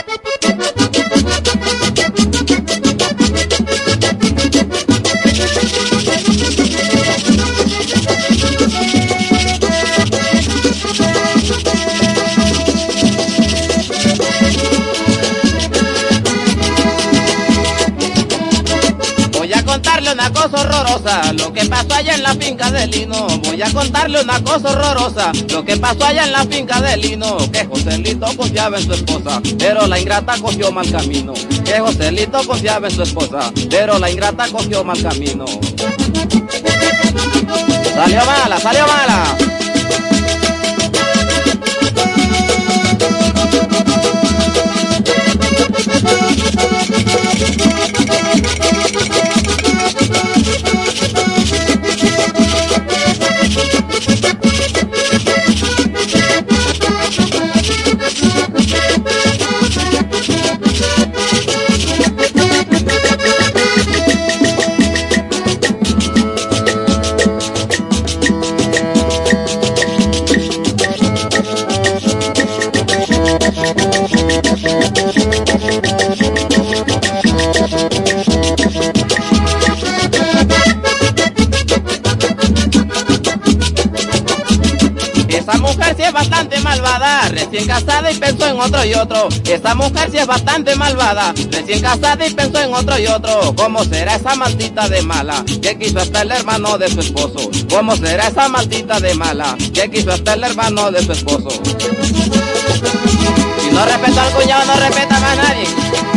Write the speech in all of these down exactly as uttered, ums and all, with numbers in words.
Voy a contarle una cosa horrorosa, lo que pasó allá en la finca de Lino. Voy a contarle una cosa horrorosa, lo que pasó allá en la finca de Lino. Que Joselito confiaba en su esposa, pero la ingrata cogió mal camino. Que Joselito confiaba en su esposa, pero la ingrata cogió mal camino. Salió mala, salió mala. Esa mujer sí es bastante malvada, recién casada y pensó en otro y otro. Esa mujer sí es bastante malvada, recién casada y pensó en otro y otro. ¿Cómo será esa maldita de mala que quiso hasta el hermano de su esposo? ¿Cómo será esa maldita de mala que quiso hasta el hermano de su esposo? Si no respeta al cuñado, no respeta más a nadie.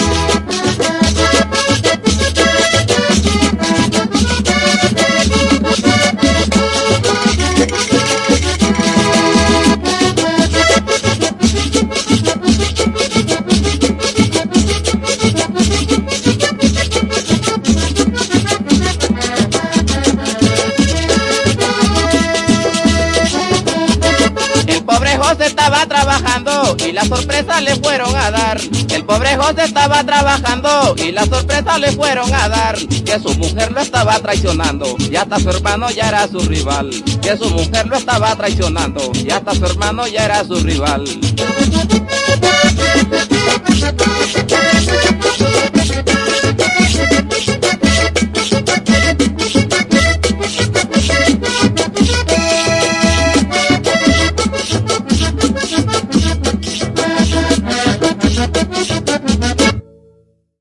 José estaba trabajando y la sorpresa le fueron a dar. El pobre José estaba trabajando y la sorpresa le fueron a dar. Que su mujer lo estaba traicionando y hasta su hermano ya era su rival. Que su mujer lo estaba traicionando y hasta su hermano ya era su rival.